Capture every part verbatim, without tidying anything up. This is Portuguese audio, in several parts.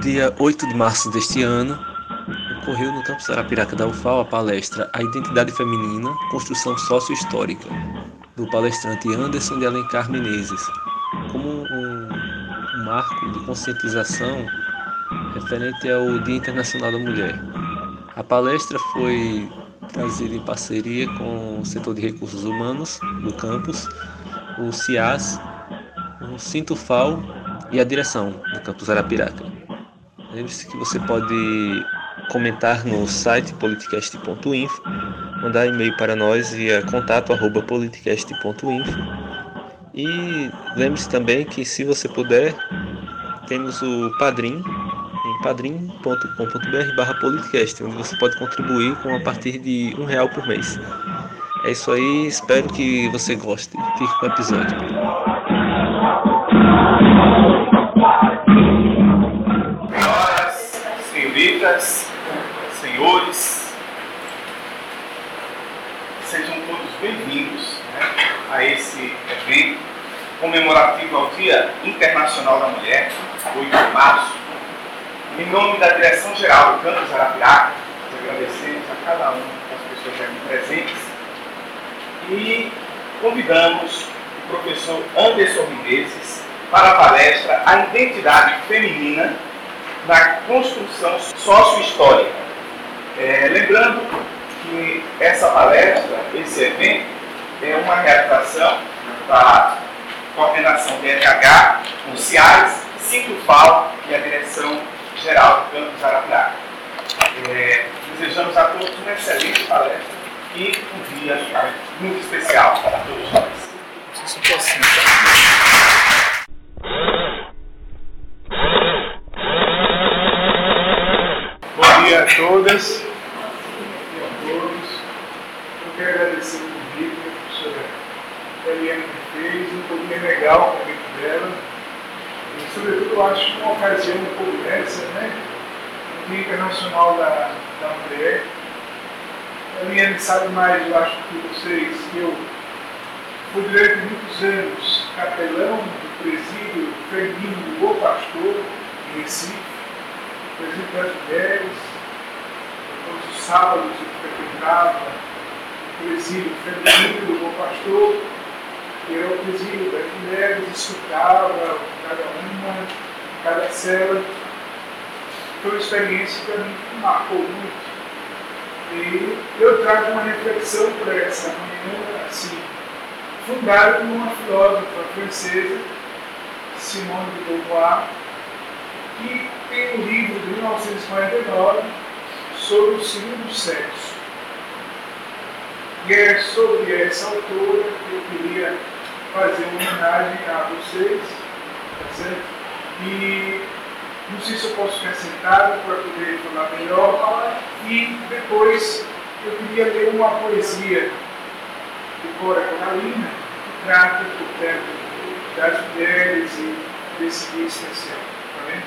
dia oito de março deste ano, ocorreu no campus Arapiraca da U F A L a palestra A Identidade Feminina, Construção Sócio-Histórica, do palestrante Anderson de Alencar Menezes, como um, um marco de conscientização referente ao Dia Internacional da Mulher. A palestra foi trazida em parceria com o setor de recursos humanos do campus, o CIAS, o Sintufal e a direção do campus Arapiraca. Lembre-se que você pode comentar no site politicast ponto info, mandar e-mail para nós via contato arroba politicast ponto info e lembre-se também que, se você puder, temos o Padrim em padrim ponto com ponto br barra politicast, onde você pode contribuir com a partir de um real por mês. É isso aí, espero que você goste. Fique com o episódio. Senhoras, senhoritas, senhores, sejam todos bem-vindos, né, a esse evento comemorativo ao Dia Internacional da Mulher, oito de março. Em nome da Direção-Geral do Campus Arapiraca, nós agradecemos a cada uma das pessoas aqui presentes e convidamos o professor Anderson Menezes para a palestra A Identidade Feminina na Construção Sócio-Histórica. É, lembrando que essa palestra, esse evento, é uma realização da coordenação de R H, o CIAS, Sintufal e a Direção-Geral do Campus Arapiraca. É, desejamos a todos uma excelente palestra e um dia muito especial para todos nós. Não sei se eu posso Bom dia a todas e a todos. Eu quero agradecer o convite que a professora Eliane me fez, um pouquinho legal o convite dela. E, sobretudo, eu acho que uma ocasião um pouco dessa, né? O Dia Internacional da, da Mulher. A Eliane sabe mais, eu acho, que vocês, que eu fui durante muitos anos capelão do presídio feminino do Bom Pastor, em Recife, presídio das mulheres. Todos os sábados eu frequentava o presídio feminino do Bom Pastor, que era o presídio das mulheres, escutava cada uma, cada cela. Foi uma experiência que para mim me marcou muito. E eu trago uma reflexão para essa manhã, assim, fundada por uma filósofa francesa, Simone de Beauvoir, que tem um livro de mil novecentos e quarenta e nove sobre o segundo sexo. E é sobre essa autora que eu queria fazer uma homenagem a vocês, tá certo? E não sei se eu posso ficar sentado para poder falar melhor. E depois eu queria ler uma poesia de Cora Coralina, que trata, portanto, das mulheres e desse dia especial. Tá vendo?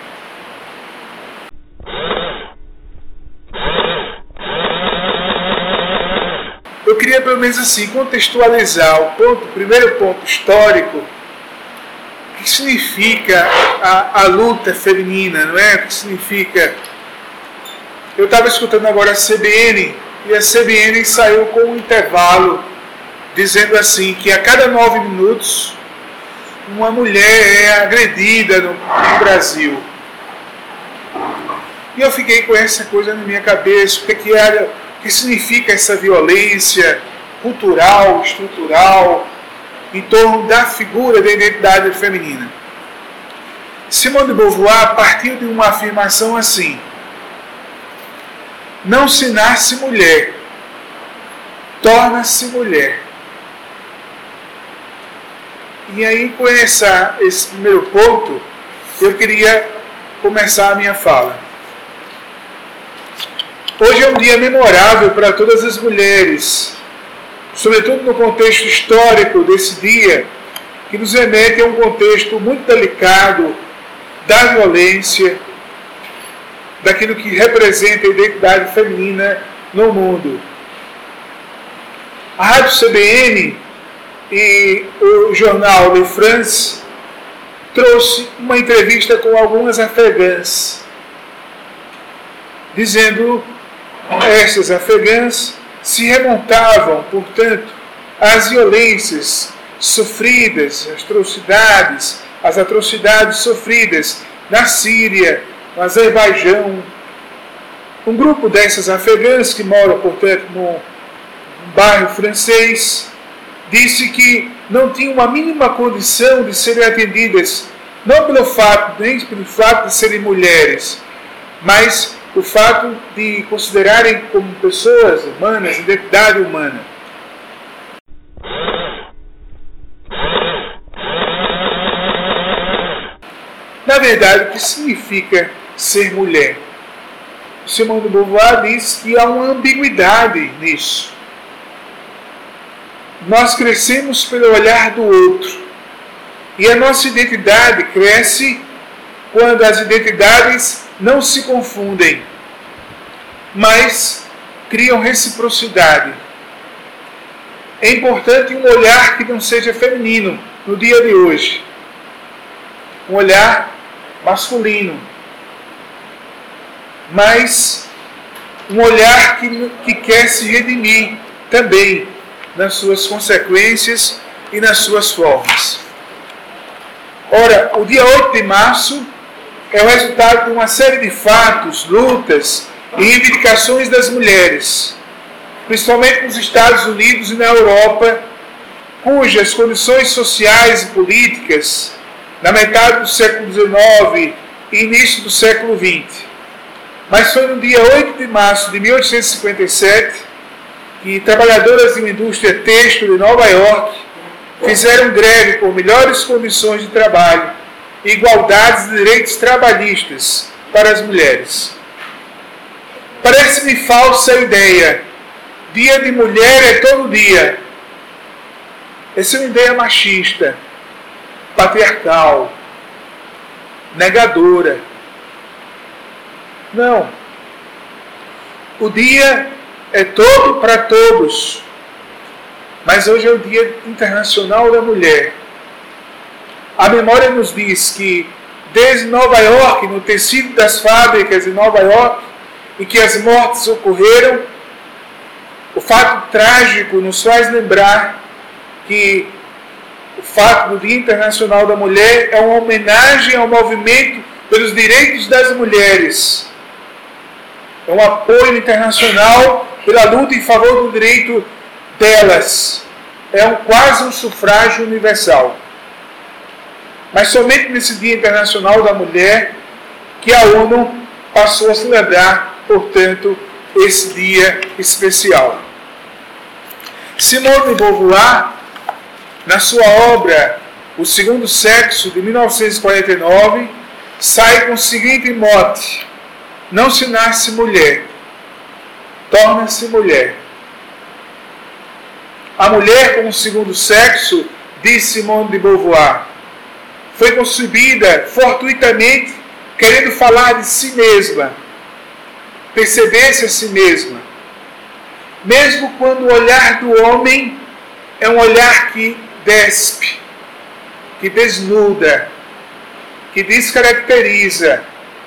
Eu queria, pelo menos assim, contextualizar o ponto, o primeiro ponto histórico, o que significa a, a luta feminina, não é? O que significa... Eu estava escutando agora a C B N, e a C B N saiu com um intervalo, dizendo assim, que a cada nove minutos, uma mulher é agredida no, no Brasil. E eu fiquei com essa coisa na minha cabeça, o que, que, era, o que significa essa violência cultural, estrutural, em torno da figura da identidade feminina. Simone de Beauvoir partiu de uma afirmação assim: não se nasce mulher, torna-se mulher. E aí, com essa, esse primeiro ponto, eu queria começar a minha fala. Hoje é um dia memorável para todas as mulheres, sobretudo no contexto histórico desse dia, que nos remete a um contexto muito delicado da violência, daquilo que representa a identidade feminina no mundo. A Rádio C B N e o jornal Le France trouxe uma entrevista com algumas afegãs dizendo estas afegãs se remontavam, portanto, às violências sofridas, as atrocidades, as atrocidades sofridas na Síria, no Azerbaijão. Um grupo dessas afegãs que moram, portanto, no bairro francês, disse que não tinham uma mínima condição de serem atendidas, não pelo fato, nem pelo fato de serem mulheres, mas o fato de considerarem como pessoas humanas, identidade humana. Na verdade, o que significa ser mulher? Simone de Beauvoir diz que há uma ambiguidade nisso. Nós crescemos pelo olhar do outro. E a nossa identidade cresce quando as identidades não se confundem, mas criam reciprocidade. É importante um olhar que não seja feminino no dia de hoje. Um olhar masculino. Mas um olhar que, que quer se redimir também nas suas consequências e nas suas formas. Ora, o dia oito de março é o resultado de uma série de fatos, lutas e reivindicações das mulheres, principalmente nos Estados Unidos e na Europa, cujas condições sociais e políticas, na metade do século dezenove e início do século vinte. Mas foi no dia oito de março de mil oitocentos e cinquenta e sete que trabalhadoras de uma indústria têxtil de Nova York fizeram greve por melhores condições de trabalho e igualdade de direitos trabalhistas para as mulheres. Parece-me falsa a ideia. Dia de mulher é todo dia. Essa é uma ideia machista, patriarcal, negadora. Não. O dia é todo para todos. Mas hoje é o Dia Internacional da Mulher. A memória nos diz que desde Nova York, no tecido das fábricas de Nova York, em que as mortes ocorreram, o fato trágico nos faz lembrar que o fato do Dia Internacional da Mulher é uma homenagem ao movimento pelos direitos das mulheres. É um apoio internacional pela luta em favor do direito delas. É um, quase um sufrágio universal. Mas somente nesse Dia Internacional da Mulher que a ONU passou a celebrar, portanto, esse dia especial. Simone de Beauvoir, na sua obra O Segundo Sexo, de mil novecentos e quarenta e nove, sai com o seguinte mote: não se nasce mulher, torna-se mulher. A mulher como segundo sexo, diz Simone de Beauvoir, foi concebida fortuitamente querendo falar de si mesma, perceber-se a si mesma. Mesmo quando o olhar do homem é um olhar que despe, que desnuda, que descaracteriza.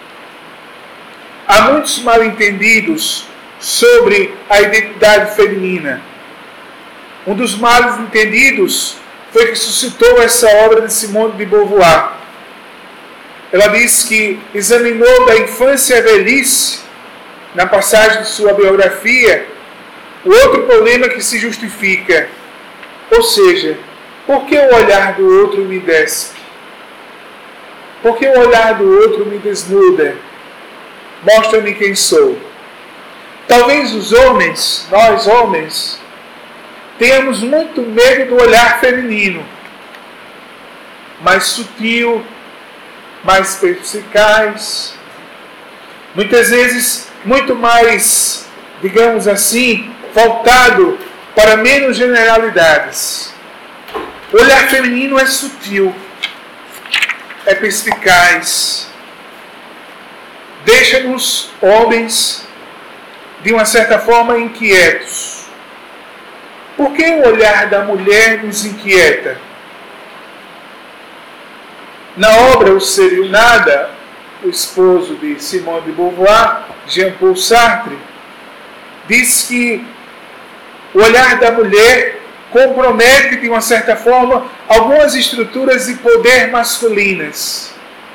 Há muitos mal-entendidos sobre a identidade feminina. Um dos mal-entendidos foi que suscitou essa obra de Simone de Beauvoir. Ela diz que examinou da infância à velhice, na passagem de sua biografia, o outro problema que se justifica. Ou seja, por que o olhar do outro me despe? Por que o olhar do outro me desnuda? Mostra-me quem sou. Talvez os homens, nós homens, tenhamos muito medo do olhar feminino, mais sutil, mais perspicaz, muitas vezes muito mais, digamos assim, voltado para menos generalidades. O olhar feminino é sutil, é perspicaz, deixa-nos, homens, de uma certa forma inquietos. Por que o olhar da mulher nos inquieta? Na obra O Ser e o Nada, o esposo de Simone de Beauvoir, Jean-Paul Sartre, diz que o olhar da mulher compromete, de uma certa forma, algumas estruturas de poder masculinas.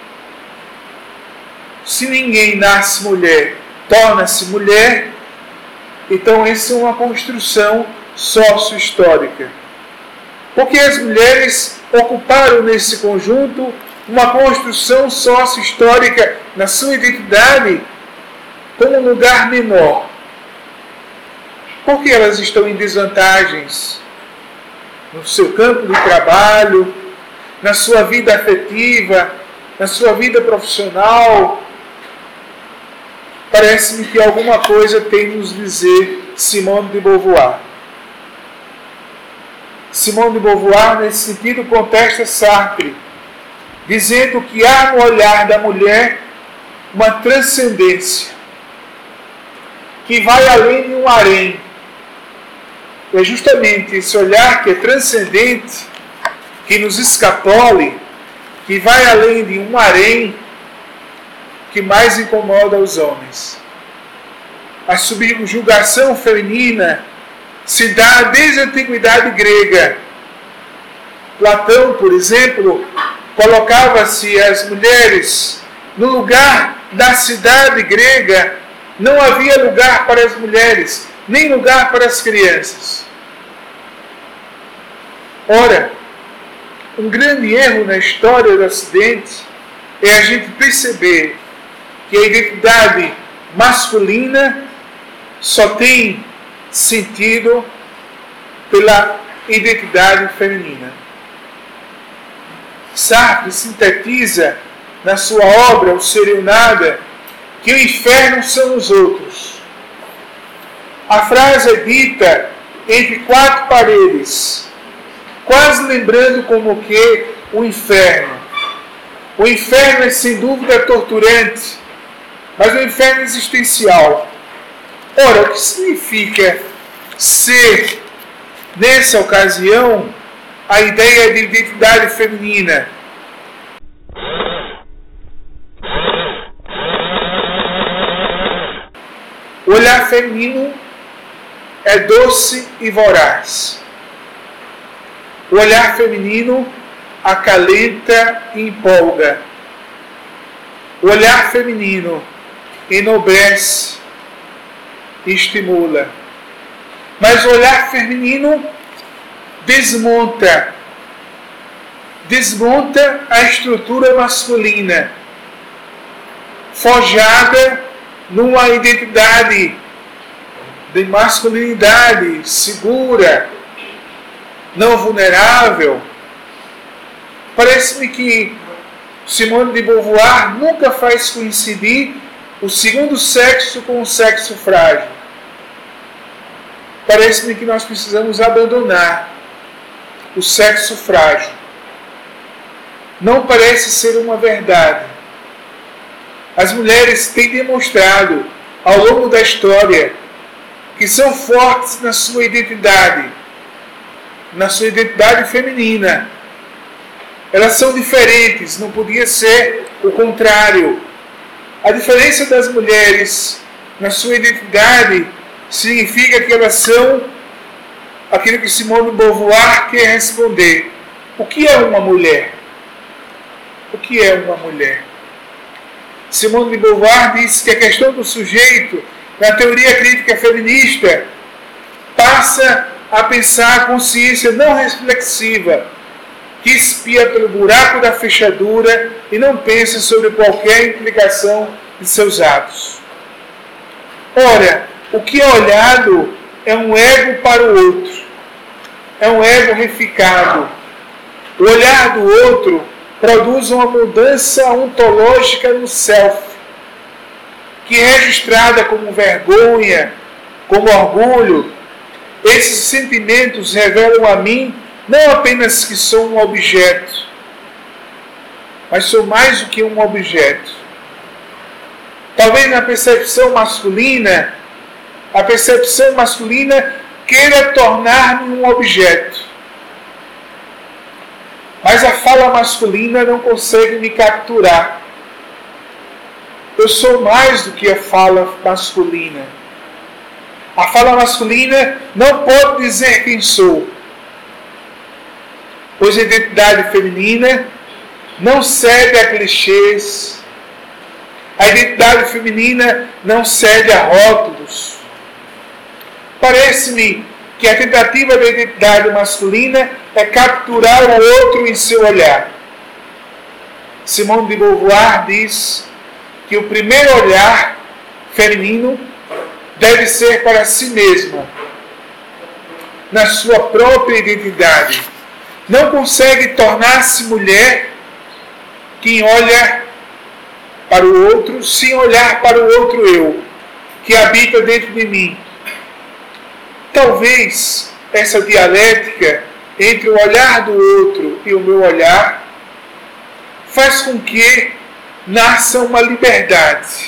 Se ninguém nasce mulher, torna-se mulher, então essa é uma construção sócio-histórica. Porque as mulheres ocuparam nesse conjunto uma construção sócio-histórica na sua identidade como um lugar menor. Porque elas estão em desvantagens no seu campo de trabalho, na sua vida afetiva, na sua vida profissional. Parece-me que alguma coisa tem nos dizer Simone de Beauvoir. Simone de Beauvoir, nesse sentido, contesta Sartre, dizendo que há no olhar da mulher uma transcendência que vai além de um harém. É justamente esse olhar que é transcendente, que nos escapole, que vai além de um harém, que mais incomoda os homens. A subjugação feminina se dá desde a antiguidade grega. Platão, por exemplo, colocava-se as mulheres no lugar da cidade grega. Não havia lugar para as mulheres, nem lugar para as crianças. Ora, um grande erro na história do Ocidente é a gente perceber que a identidade masculina só tem sentido pela identidade feminina. Sartre sintetiza na sua obra O Ser e o Nada que o inferno são os outros. A frase é dita entre quatro paredes, quase lembrando como que o inferno. O inferno é sem dúvida torturante, mas o inferno é existencial. Ora, o que significa ser, nessa ocasião, a ideia de identidade feminina? O olhar feminino é doce e voraz. O olhar feminino acalenta e empolga. O olhar feminino enobrece e estimula. Mas o olhar feminino desmonta. Desmonta a estrutura masculina, forjada numa identidade de masculinidade segura, não vulnerável. Parece-me que Simone de Beauvoir nunca faz coincidir o segundo sexo com o sexo frágil. Parece-me que nós precisamos abandonar o sexo frágil. Não parece ser uma verdade. As mulheres têm demonstrado ao longo da história que são fortes na sua identidade, na sua identidade feminina. Elas são diferentes, não podia ser o contrário. A diferença das mulheres na sua identidade significa que elas são aquilo que Simone de Beauvoir quer responder. O que é uma mulher? O que é uma mulher? Simone de Beauvoir diz que a questão do sujeito, na teoria crítica feminista, passa a pensar a consciência não reflexiva, que espia pelo buraco da fechadura e não pensa sobre qualquer implicação de seus atos. Ora, o que é olhado é um ego para o outro, é um ego reficado. O olhar do outro produz uma mudança ontológica no self, que é registrada como vergonha, como orgulho. Esses sentimentos revelam a mim não apenas que sou um objeto, mas sou mais do que um objeto. Talvez na percepção masculina, a percepção masculina queira tornar-me um objeto. Mas a fala masculina não consegue me capturar. eu sou mais do que a fala masculina. A fala masculina não pode dizer quem sou, pois a identidade feminina não cede a clichês, a identidade feminina não cede a rótulos. Parece-me que a tentativa da identidade masculina é capturar o outro em seu olhar. Simone de Beauvoir diz que o primeiro olhar feminino deve ser para si mesma, na sua própria identidade. Não consegue tornar-se mulher quem olha para o outro, sem olhar para o outro eu, que habita dentro de mim. Talvez essa dialética entre o olhar do outro e o meu olhar faz com que nasça uma liberdade.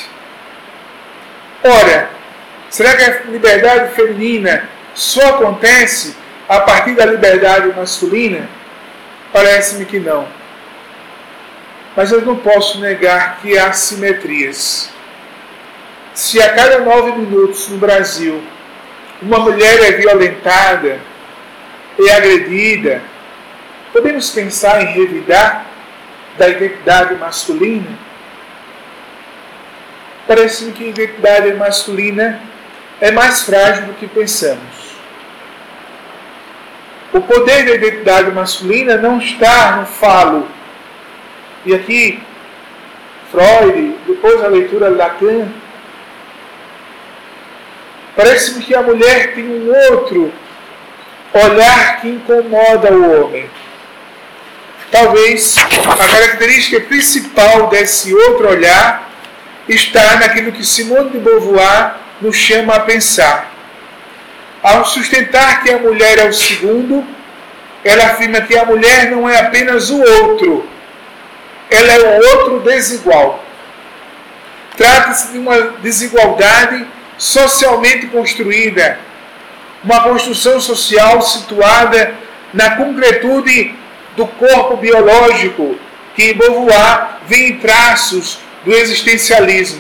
Ora, será que a liberdade feminina só acontece a partir da liberdade masculina? Parece-me que não. Mas eu não posso negar que há simetrias. Se a cada nove minutos no Brasil uma mulher é violentada, é agredida, podemos pensar em revidar da identidade masculina? Parece-me que a identidade masculina é mais frágil do que pensamos. O poder da identidade masculina não está no falo. E aqui, Freud, depois da leitura de Lacan, parece-me que a mulher tem um outro olhar que incomoda o homem. Talvez a característica principal desse outro olhar está naquilo que Simone de Beauvoir nos chama a pensar. Ao sustentar que a mulher é o segundo, ela afirma que a mulher não é apenas o outro, ela é o outro desigual. Trata-se de uma desigualdade socialmente construída, uma construção social situada na concretude do corpo biológico, que em Beauvoir vê em traços do existencialismo.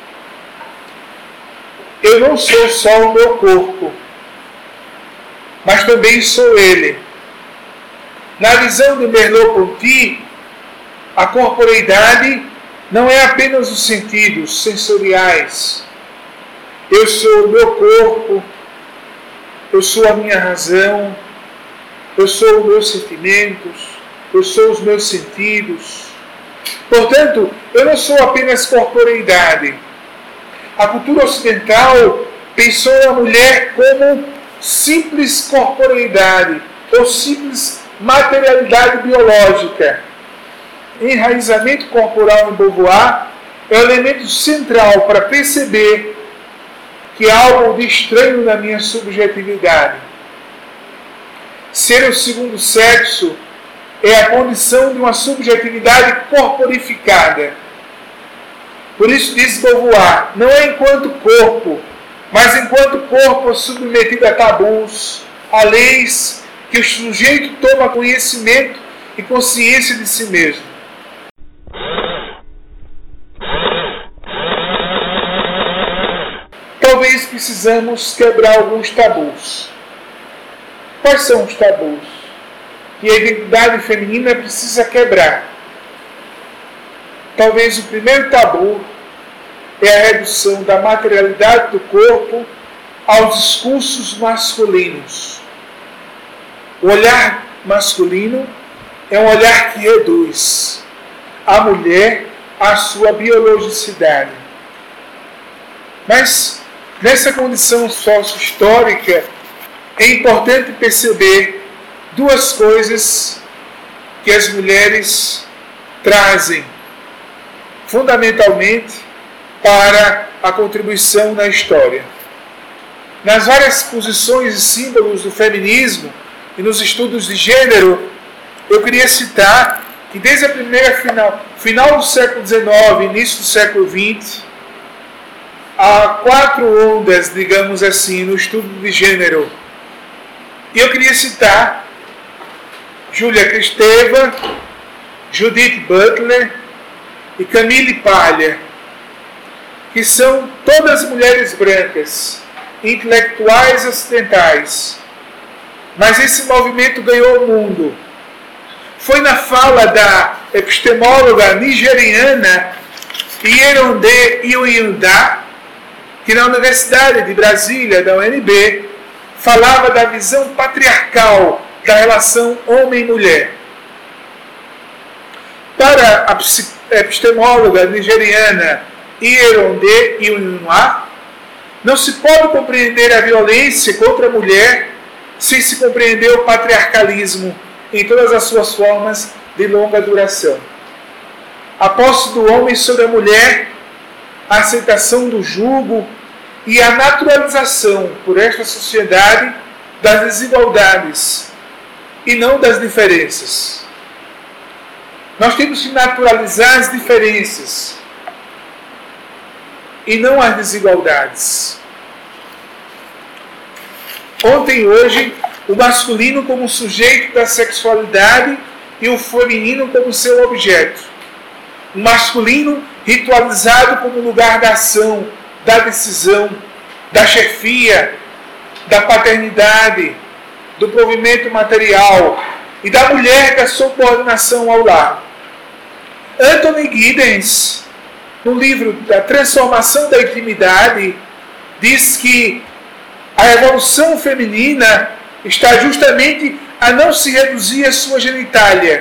Eu não sou só o meu corpo, mas também sou ele. Na visão de Merleau-Ponty, a corporeidade não é apenas os sentidos sensoriais. Eu sou o meu corpo, eu sou a minha razão, eu sou os meus sentimentos, eu sou os meus sentidos. Portanto, eu não sou apenas corporeidade. A cultura ocidental pensou a mulher como simples corporeidade, ou simples materialidade biológica. Enraizamento corporal em Beauvoir é o elemento central para perceber que há algo de estranho na minha subjetividade. Ser o segundo sexo é a condição de uma subjetividade corporificada. Por isso diz Beauvoir, não é enquanto corpo, mas enquanto corpo submetido a tabus, a leis, que o sujeito toma conhecimento e consciência de si mesmo. Talvez precisamos quebrar alguns tabus. Quais são os tabus que a identidade feminina precisa quebrar? Talvez o primeiro tabu é a redução da materialidade do corpo aos discursos masculinos. O olhar masculino é um olhar que reduz a mulher à sua biologicidade. Mas, nessa condição sócio-histórica, é importante perceber duas coisas que as mulheres trazem, fundamentalmente, para a contribuição na história. Nas várias posições e símbolos do feminismo e nos estudos de gênero, eu queria citar que desde a primeira final, final do século dezenove, início do século vinte, há quatro ondas, digamos assim, no estudo de gênero. E eu queria citar Júlia Kristeva, Judith Butler e Camille Paglia, que são todas mulheres brancas, intelectuais ocidentais. Mas esse movimento ganhou o mundo. Foi na fala da epistemóloga nigeriana Yeronde Iyunda, que na Universidade de Brasília, da U N B, falava da visão patriarcal da relação homem-mulher. Para a epistemóloga nigeriana Yeronde Iyunda, não se pode compreender a violência contra a mulher sem se compreender o patriarcalismo em todas as suas formas de longa duração. A posse do homem sobre a mulher, a aceitação do jugo e a naturalização por esta sociedade das desigualdades e não das diferenças. Nós temos que naturalizar as diferenças e não as desigualdades. Ontem e hoje, o masculino como sujeito da sexualidade e o feminino como seu objeto. O masculino ritualizado como lugar da ação, da decisão, da chefia, da paternidade, do provimento material e da mulher da subordinação ao lar. Anthony Giddens, no livro da Transformação da Intimidade, diz que a revolução feminina está justamente a não se reduzir a sua genitália,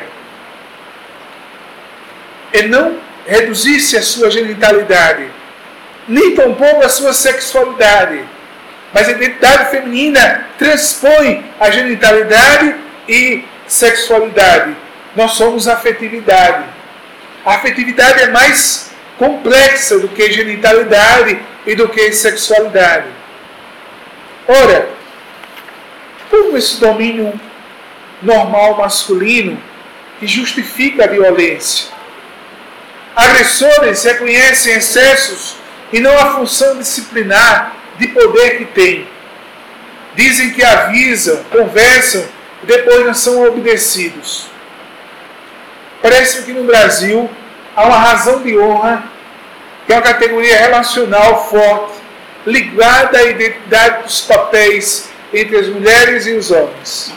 e não reduzir-se a sua genitalidade, nem tampouco a sua sexualidade. Mas a identidade feminina transpõe a genitalidade e sexualidade. Nós somos afetividade. A afetividade é mais complexa do que genitalidade e do que sexualidade. Ora, como esse domínio normal masculino que justifica a violência? Agressores reconhecem excessos e não a função disciplinar de poder que têm. Dizem que avisam, conversam e depois não são obedecidos. Parece que no Brasil há uma razão de honra, que é uma categoria relacional forte, ligada à identidade dos papéis entre as mulheres e os homens.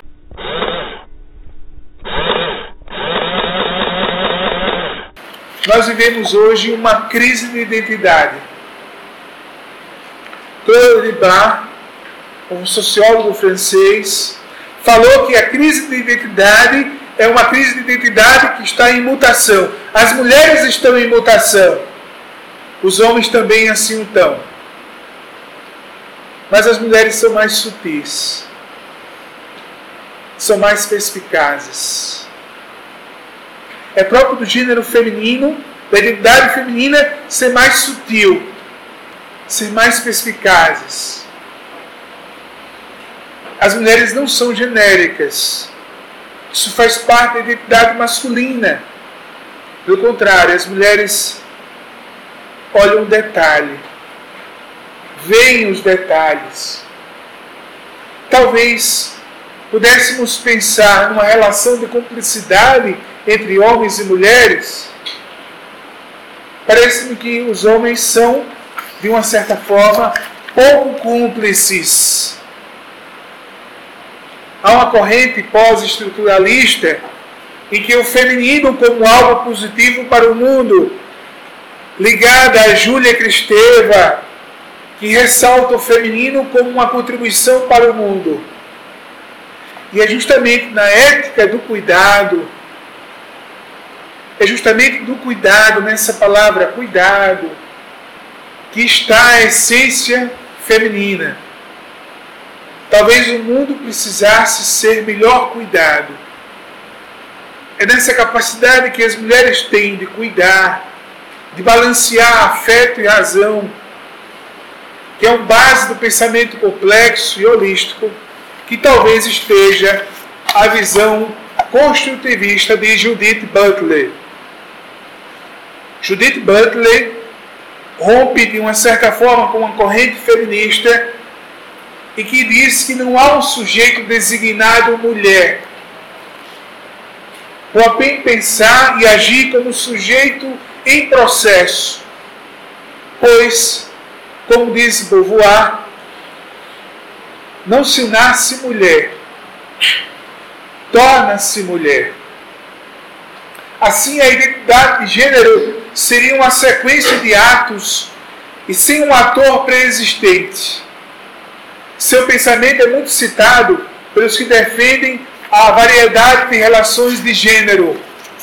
Nós vivemos hoje uma crise de identidade. Claude Bart, um sociólogo francês, falou que a crise de identidade é uma crise de identidade que está em mutação. As mulheres estão em mutação. Os homens também assim estão. Mas as mulheres são mais sutis. São mais perspicazes. É próprio do gênero feminino, da identidade feminina, ser mais sutil, ser mais perspicazes. As mulheres não são genéricas. Isso faz parte da identidade masculina. Pelo contrário, as mulheres olham o detalhe, veem os detalhes. Talvez pudéssemos pensar numa relação de cumplicidade entre homens e mulheres. Parece-me que os homens são, de uma certa forma, pouco cúmplices. Há uma corrente pós-estruturalista em que o feminino como algo positivo para o mundo, ligada a Júlia Kristeva, que ressalta o feminino como uma contribuição para o mundo. E é justamente na ética do cuidado, é justamente do cuidado, nessa palavra cuidado, que está a essência feminina. Talvez o mundo precisasse ser melhor cuidado. É nessa capacidade que as mulheres têm de cuidar, de balancear afeto e razão, que é uma base do pensamento complexo e holístico, que talvez esteja a visão construtivista de Judith Butler. Judith Butler rompe de uma certa forma com uma corrente feminista e que diz que não há um sujeito designado mulher. Ou apenas pensar e agir como sujeito em processo. Pois, como diz Beauvoir, não se nasce mulher, torna-se mulher. Assim, a identidade de gênero seria uma sequência de atos e sem um ator pré-existente. Seu pensamento é muito citado pelos que defendem a variedade de relações de gênero.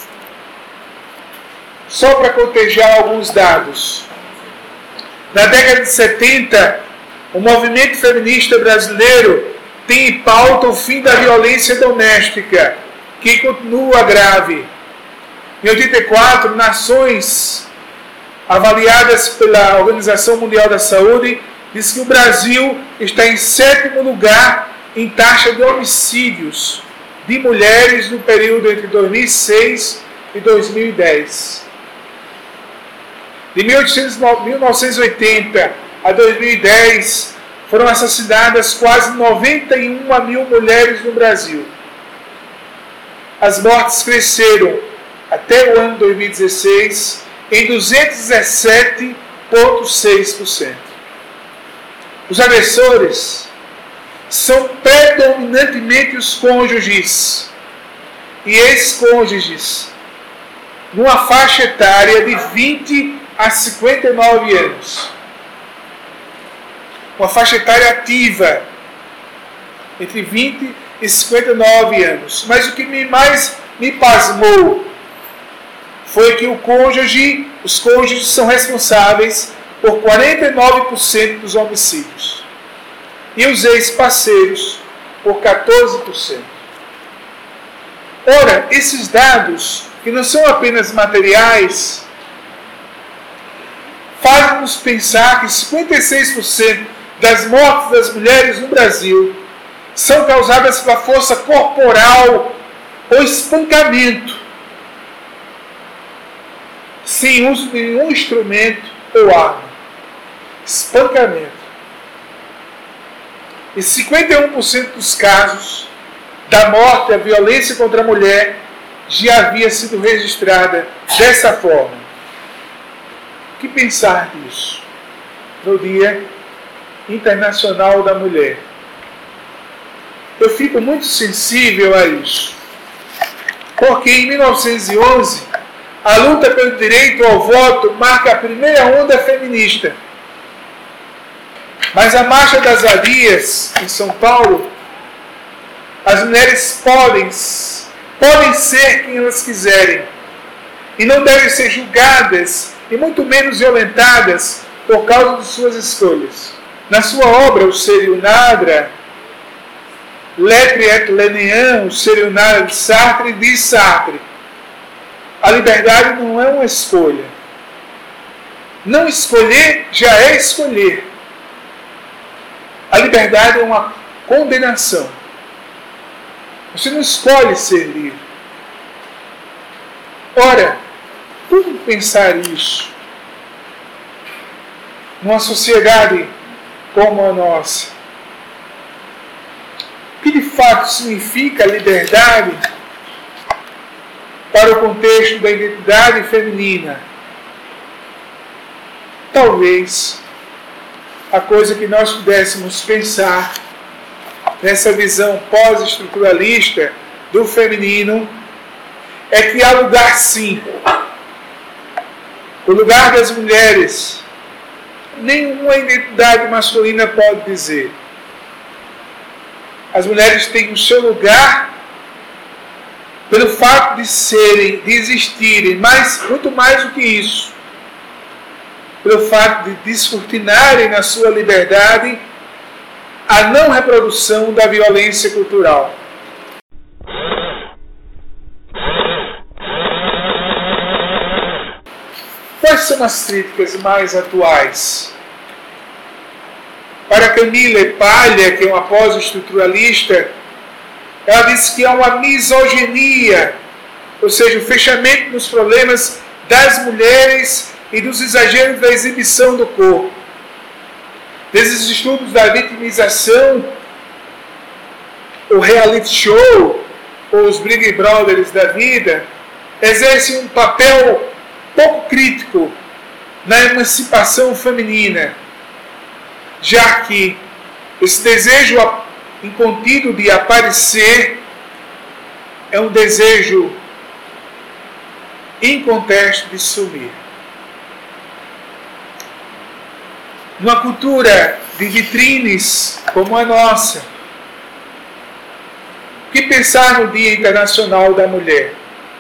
Só para cotejar alguns dados. Na década de setenta, o movimento feminista brasileiro tem em pauta o fim da violência doméstica, que continua grave. Em oitenta e quatro, nações avaliadas pela Organização Mundial da Saúde diz que o Brasil está em sétimo lugar em taxa de homicídios de mulheres no período entre dois mil e seis e dois mil e dez. De mil novecentos e oitenta a dois mil e dez, foram assassinadas quase noventa e uma mil mulheres no Brasil. As mortes cresceram até o ano dois mil e dezesseis em duzentos e dezessete vírgula seis por cento. Os agressores são predominantemente os cônjuges e ex-cônjuges, numa faixa etária de vinte a cinquenta e nove anos. Uma faixa etária ativa, entre vinte e cinquenta e nove anos. Mas o que me mais me pasmou foi que o cônjuge, os cônjuges são responsáveis por quarenta e nove por cento dos homicídios. E os ex-parceiros por quatorze por cento. Ora, esses dados, que não são apenas materiais, fazem-nos pensar que cinquenta e seis por cento das mortes das mulheres no Brasil são causadas pela força corporal ou espancamento, sem uso de nenhum instrumento ou arma. Espancamento. E cinquenta e um por cento dos casos da morte e a violência contra a mulher já havia sido registrada dessa forma. O que pensar disso no Dia Internacional da Mulher? Eu fico muito sensível a isso, porque em mil novecentos e onze a luta pelo direito ao voto marca a primeira onda feminista. Mas a Marcha das Vadias, em São Paulo, as mulheres podem, podem ser quem elas quiserem e não devem ser julgadas e muito menos violentadas por causa de suas escolhas. Na sua obra, o Seriunadra, L'Être et l'Néant, o Seriunadra de Sartre, diz Sartre: a liberdade não é uma escolha. Não escolher já é escolher. A liberdade é uma condenação. Você não escolhe ser livre. Ora, como pensar isso numa sociedade como a nossa? O que de fato significa liberdade para o contexto da identidade feminina? Talvez a coisa que nós pudéssemos pensar nessa visão pós-estruturalista do feminino é que há lugar sim, o lugar das mulheres, nenhuma identidade masculina pode dizer. As mulheres têm o seu lugar pelo fato de serem, de existirem, mas muito mais do que isso, pelo fato de descortinarem na sua liberdade a não reprodução da violência cultural. Quais são as críticas mais atuais? Para Camille Paglia, que é uma pós-estruturalista, ela diz que há uma misoginia, ou seja, o fechamento nos problemas das mulheres e dos exageros da exibição do corpo. Desses estudos da vitimização, o reality show, ou os Big Brothers da vida, exercem um papel pouco crítico na emancipação feminina, já que esse desejo incontido de aparecer é um desejo inconteste de sumir. Numa cultura de vitrines como a nossa, o que pensar no Dia Internacional da Mulher?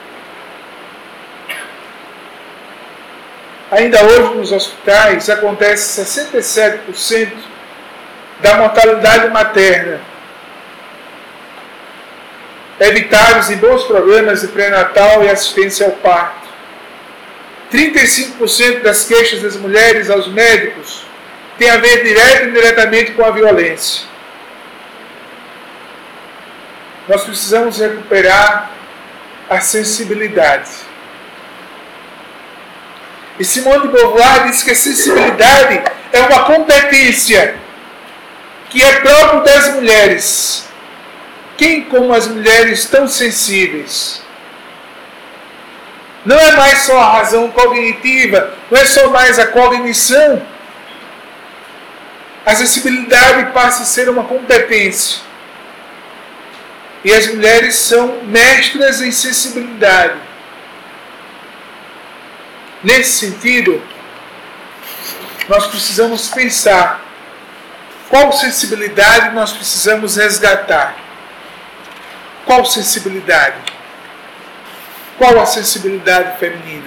Ainda hoje nos hospitais acontece sessenta e sete por cento da mortalidade materna, evitados em bons programas de pré-natal e assistência ao parto. trinta e cinco por cento das queixas das mulheres aos médicos tem a ver direto e indiretamente com a violência. Nós precisamos recuperar a sensibilidade. E Simone de Beauvoir diz que a sensibilidade é uma competência que é própria das mulheres. Quem como as mulheres tão sensíveis? Não é mais só a razão cognitiva, não é só mais a cognição. A sensibilidade passa a ser uma competência. E as mulheres são mestras em sensibilidade. Nesse sentido, nós precisamos pensar qual sensibilidade nós precisamos resgatar. Qual sensibilidade? Qual a sensibilidade feminina?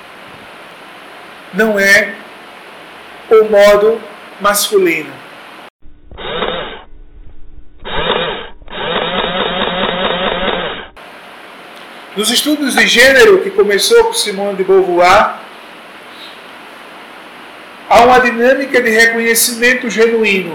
Não é o modo masculino. Nos estudos de gênero, que começou com Simone de Beauvoir, há uma dinâmica de reconhecimento genuíno.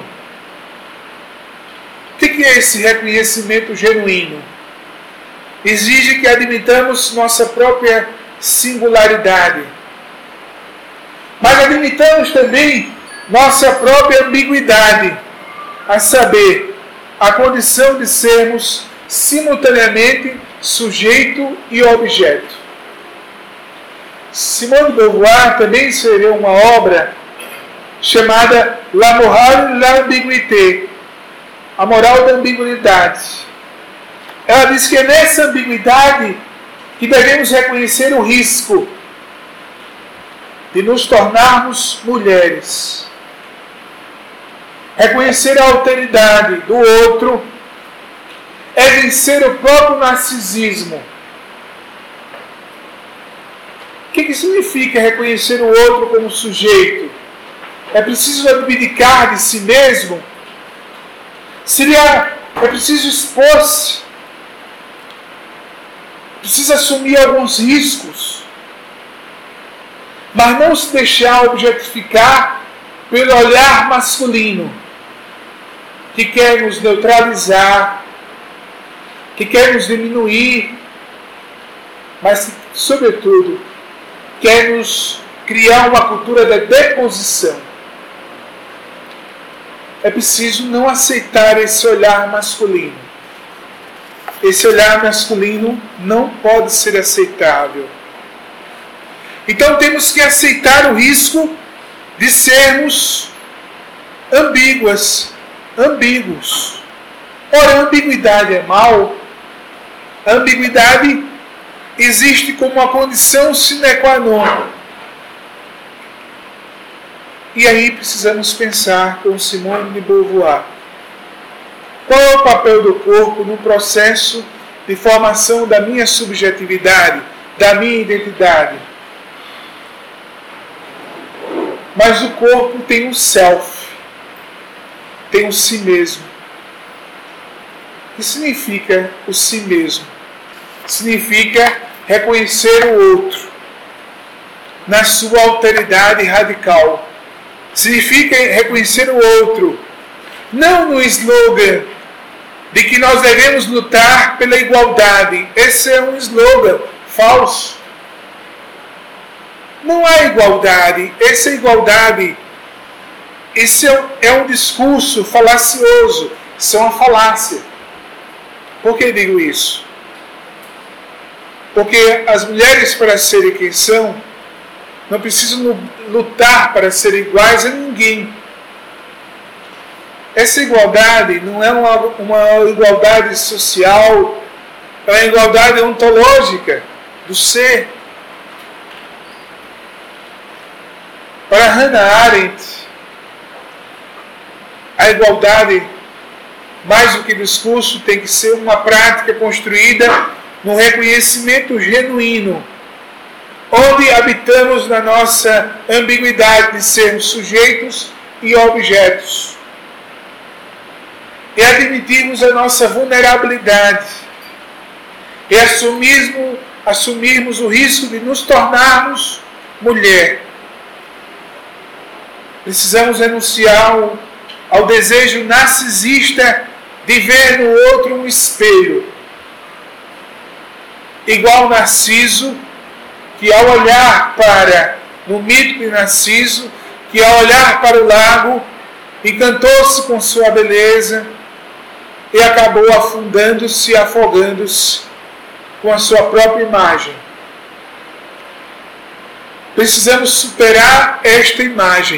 O que é esse reconhecimento genuíno? Exige que admitamos nossa própria singularidade, mas admitamos também nossa própria ambiguidade, a saber, a condição de sermos simultaneamente sujeito e objeto. Simone de Beauvoir também escreveu uma obra chamada La morale de l'ambiguïté, a moral da ambiguidade. Ela diz que é nessa ambiguidade que devemos reconhecer o risco de nos tornarmos mulheres. Reconhecer a alteridade do outro é vencer o próprio narcisismo. O que, que significa reconhecer o outro como sujeito? É preciso abdicar de si mesmo? Seria, é preciso expor-se? Precisa assumir alguns riscos, mas não se deixar objetificar pelo olhar masculino, que quer nos neutralizar, que quer nos diminuir, mas, sobretudo, quer nos criar uma cultura da deposição. É preciso não aceitar esse olhar masculino. Esse olhar masculino não pode ser aceitável. Então temos que aceitar o risco de sermos ambíguas, ambíguos. Ora, a ambiguidade é mal. A ambiguidade existe como uma condição sine qua non. E aí precisamos pensar com Simone de Beauvoir. Qual é o papel do corpo no processo de formação da minha subjetividade, da minha identidade? Mas o corpo tem um self, tem um si mesmo. O que significa o si mesmo? Significa reconhecer o outro na sua alteridade radical. Significa reconhecer o outro não no slogan de que nós devemos lutar pela igualdade. Esse é um slogan falso. Não há igualdade. Essa igualdade, esse é um discurso falacioso. Isso é uma falácia. Por que digo isso? Porque as mulheres, para serem quem são, não precisam lutar para ser iguais a ninguém. Essa igualdade não é uma, uma igualdade social, é uma igualdade ontológica do ser. Para Hannah Arendt, a igualdade, mais do que discurso, tem que ser uma prática construída no reconhecimento genuíno, onde habitamos na nossa ambiguidade de sermos sujeitos e objetos, e admitirmos a nossa vulnerabilidade, e assumirmos, assumirmos o risco de nos tornarmos mulher. Precisamos renunciar ao, ao desejo narcisista de ver no outro um espelho, igual Narciso, que ao olhar para, no mito de Narciso, que ao olhar para o lago, encantou-se com sua beleza e acabou afundando-se e afogando-se com a sua própria imagem. Precisamos superar esta imagem.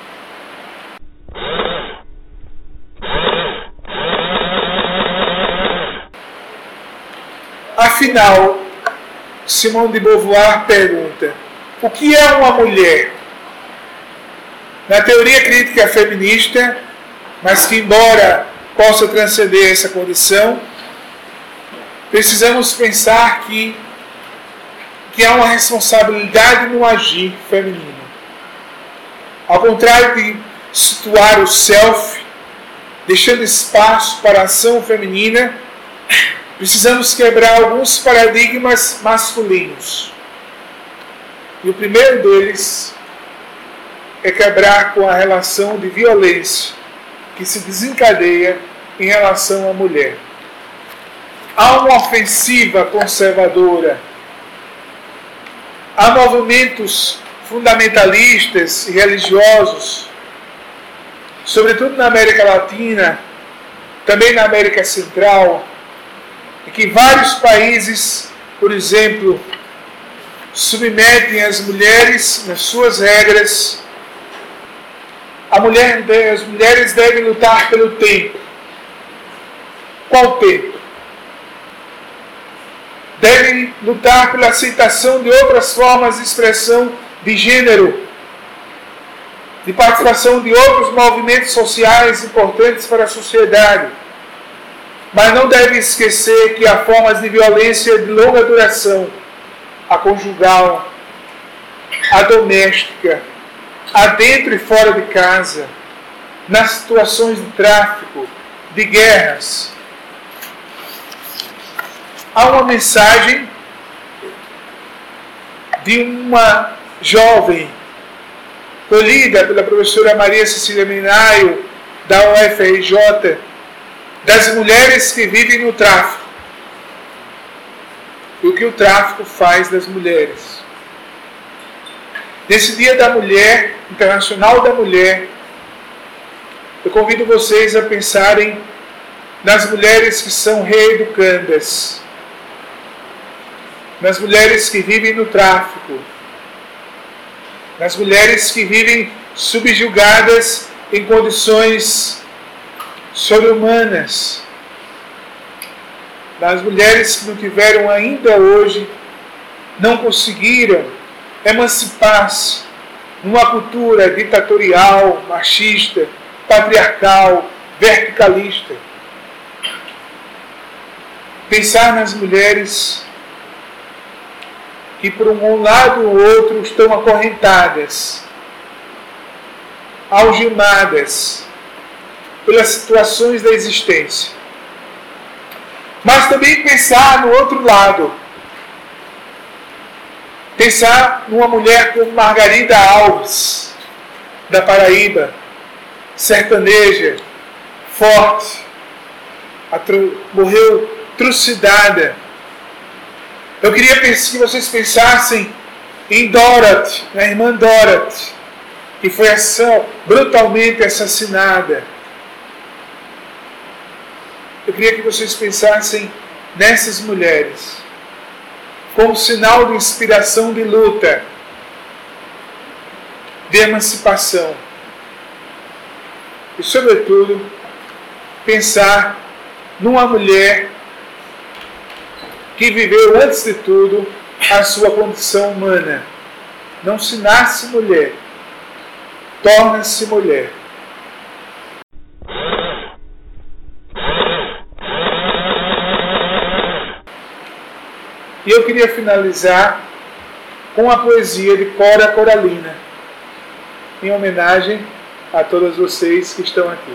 Afinal, Simone de Beauvoir pergunta: o que é uma mulher? Na teoria crítica feminista, mas que embora possa transcender essa condição, precisamos pensar que, que há uma responsabilidade no agir feminino. Ao contrário de situar o self, deixando espaço para a ação feminina, precisamos quebrar alguns paradigmas masculinos. E o primeiro deles é quebrar com a relação de violência que se desencadeia em relação à mulher. Há uma ofensiva conservadora, há movimentos fundamentalistas e religiosos, sobretudo na América Latina, também na América Central, em que vários países, por exemplo, submetem as mulheres nas suas regras. A mulher, as mulheres devem lutar pelo tempo. Qual tempo? Devem lutar pela aceitação de outras formas de expressão de gênero, de participação de outros movimentos sociais importantes para a sociedade. Mas não deve esquecer que há formas de violência de longa duração, a conjugal, a doméstica, a dentro e fora de casa, nas situações de tráfico, de guerras. Há uma mensagem de uma jovem, colhida pela professora Maria Cecília Minaio, da U F R J, das mulheres que vivem no tráfico. E o que o tráfico faz das mulheres. Nesse Dia da Mulher, Internacional da Mulher, eu convido vocês a pensarem nas mulheres que são reeducandas, nas mulheres que vivem no tráfico, nas mulheres que vivem subjugadas em condições sobre-humanas, das mulheres que não tiveram ainda hoje, não conseguiram emancipar-se numa cultura ditatorial, machista, patriarcal, verticalista. Pensar nas mulheres que por um lado ou outro estão acorrentadas, algemadas pelas situações da existência. Mas também pensar no outro lado. Pensar numa mulher como Margarida Alves, da Paraíba, sertaneja, forte, morreu trucidada. Eu queria que vocês pensassem em Dorothy, a irmã Dorothy, que foi brutalmente assassinada. Eu queria que vocês pensassem nessas mulheres como sinal de inspiração de luta, de emancipação. E, sobretudo, pensar numa mulher que viveu, antes de tudo, a sua condição humana. Não se nasce mulher, torna-se mulher. E eu queria finalizar com a poesia de Cora Coralina, em homenagem a todas vocês que estão aqui.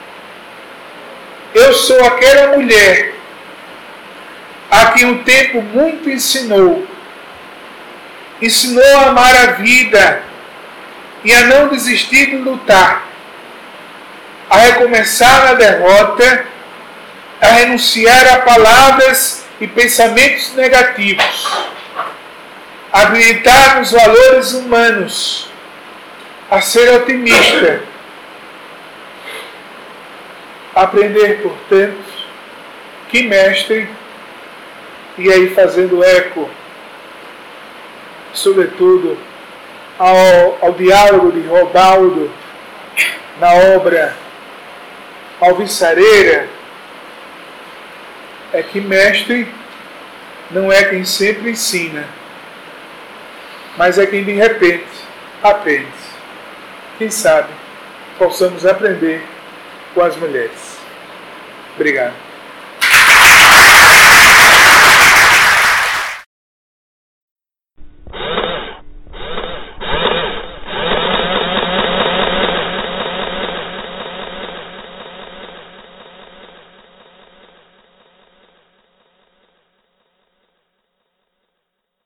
Eu sou aquela mulher a quem o tempo muito ensinou. Ensinou a amar a vida e a não desistir de lutar, a recomeçar na derrota, a renunciar a palavras e pensamentos negativos, a acreditar nos valores humanos, a ser otimista. Aprender, portanto, que mestre, e aí fazendo eco, sobretudo, ao, ao diálogo de Robaldo, na obra Alvissareira, é que mestre não é quem sempre ensina, mas é quem de repente aprende. Quem sabe possamos aprender com as mulheres. Obrigado.